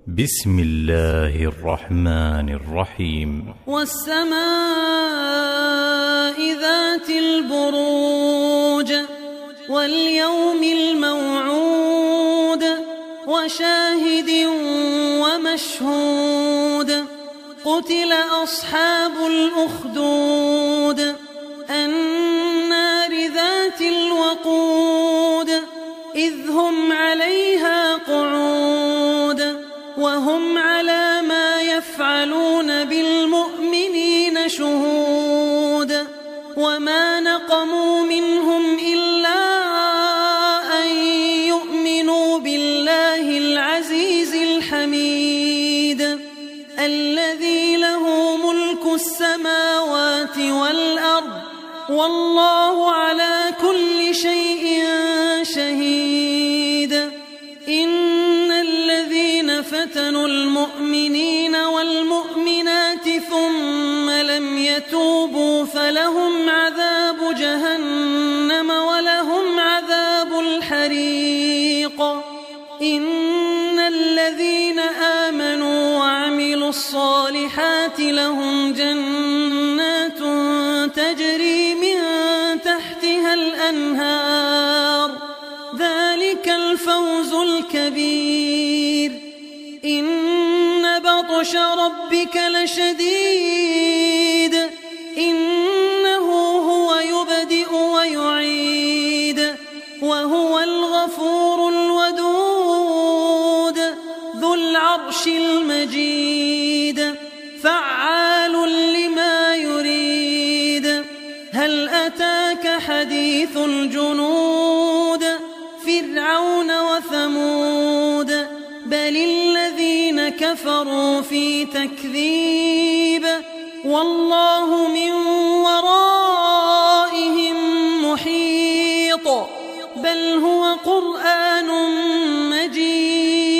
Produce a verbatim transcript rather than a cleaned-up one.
بسم الله الرحمن الرحيم. والسماء ذات البروج واليوم الموعود وشاهد ومشهود قتل أصحاب الأخدود النار ذات الوقود إذ هم عليها قعود وهم على ما يفعلون بالمؤمنين شهود وما نقموا منهم إلا أن يؤمنوا بالله العزيز الحميد الذي له ملك السماوات والأرض والله على كل شيء شهيد. إن الذين فتنوا المؤمنين والمؤمنات ثم لم يتوبوا فلهم عذاب جهنم ولهم عذاب الحريق. إن الذين آمنوا وعملوا الصالحات لهم جنات تجري من تحتها الأنهار ذلك الفوز الكبير. إن بطش ربك لشديد إنه هو يبدئ ويعيد وهو الغفور الودود ذو العرش المجيد فعال لما يريد. هل أتاك حديث الجنود فرعون وثمود بل الذين كفروا في تكذيب والله من ورائهم محيط بل هو قرآن مجيد